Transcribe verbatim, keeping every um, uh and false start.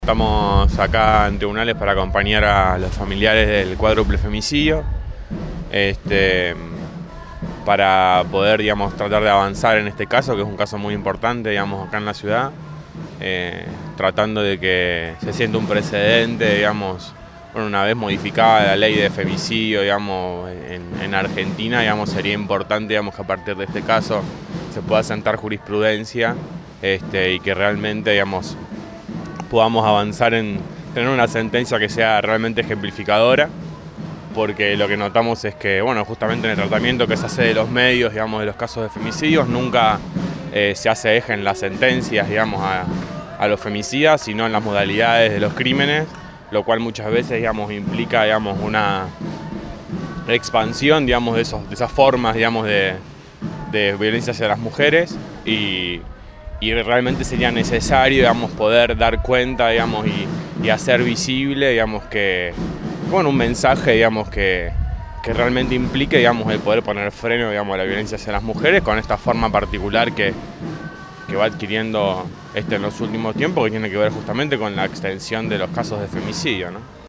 Estamos acá en tribunales para acompañar a los familiares del cuádruple femicidio, este, para poder, digamos, tratar de avanzar en este caso, que es un caso muy importante, digamos, acá en la ciudad, eh, tratando de que se sienta un precedente, digamos, bueno, una vez modificada la ley de femicidio, digamos, en, en Argentina, digamos, sería importante, digamos, que a partir de este caso se pueda sentar jurisprudencia, este, y que realmente, digamos, podamos avanzar en tener una sentencia que sea realmente ejemplificadora, porque lo que notamos es que, bueno, justamente en el tratamiento que se hace de los medios, digamos, de los casos de femicidios, nunca eh, se hace eje en las sentencias, digamos, a, a los femicidas, sino en las modalidades de los crímenes, lo cual muchas veces, digamos, implica, digamos, una expansión, digamos, de, esos, de esas formas, digamos, de, de violencia hacia las mujeres, y Y realmente sería necesario, digamos, poder dar cuenta, digamos, y, y hacer visible, digamos, que, bueno, un mensaje, digamos, que, que realmente implique, digamos, el poder poner freno, digamos, a la violencia hacia las mujeres con esta forma particular que, que va adquiriendo este en los últimos tiempos, que tiene que ver justamente con la extensión de los casos de femicidio, ¿no?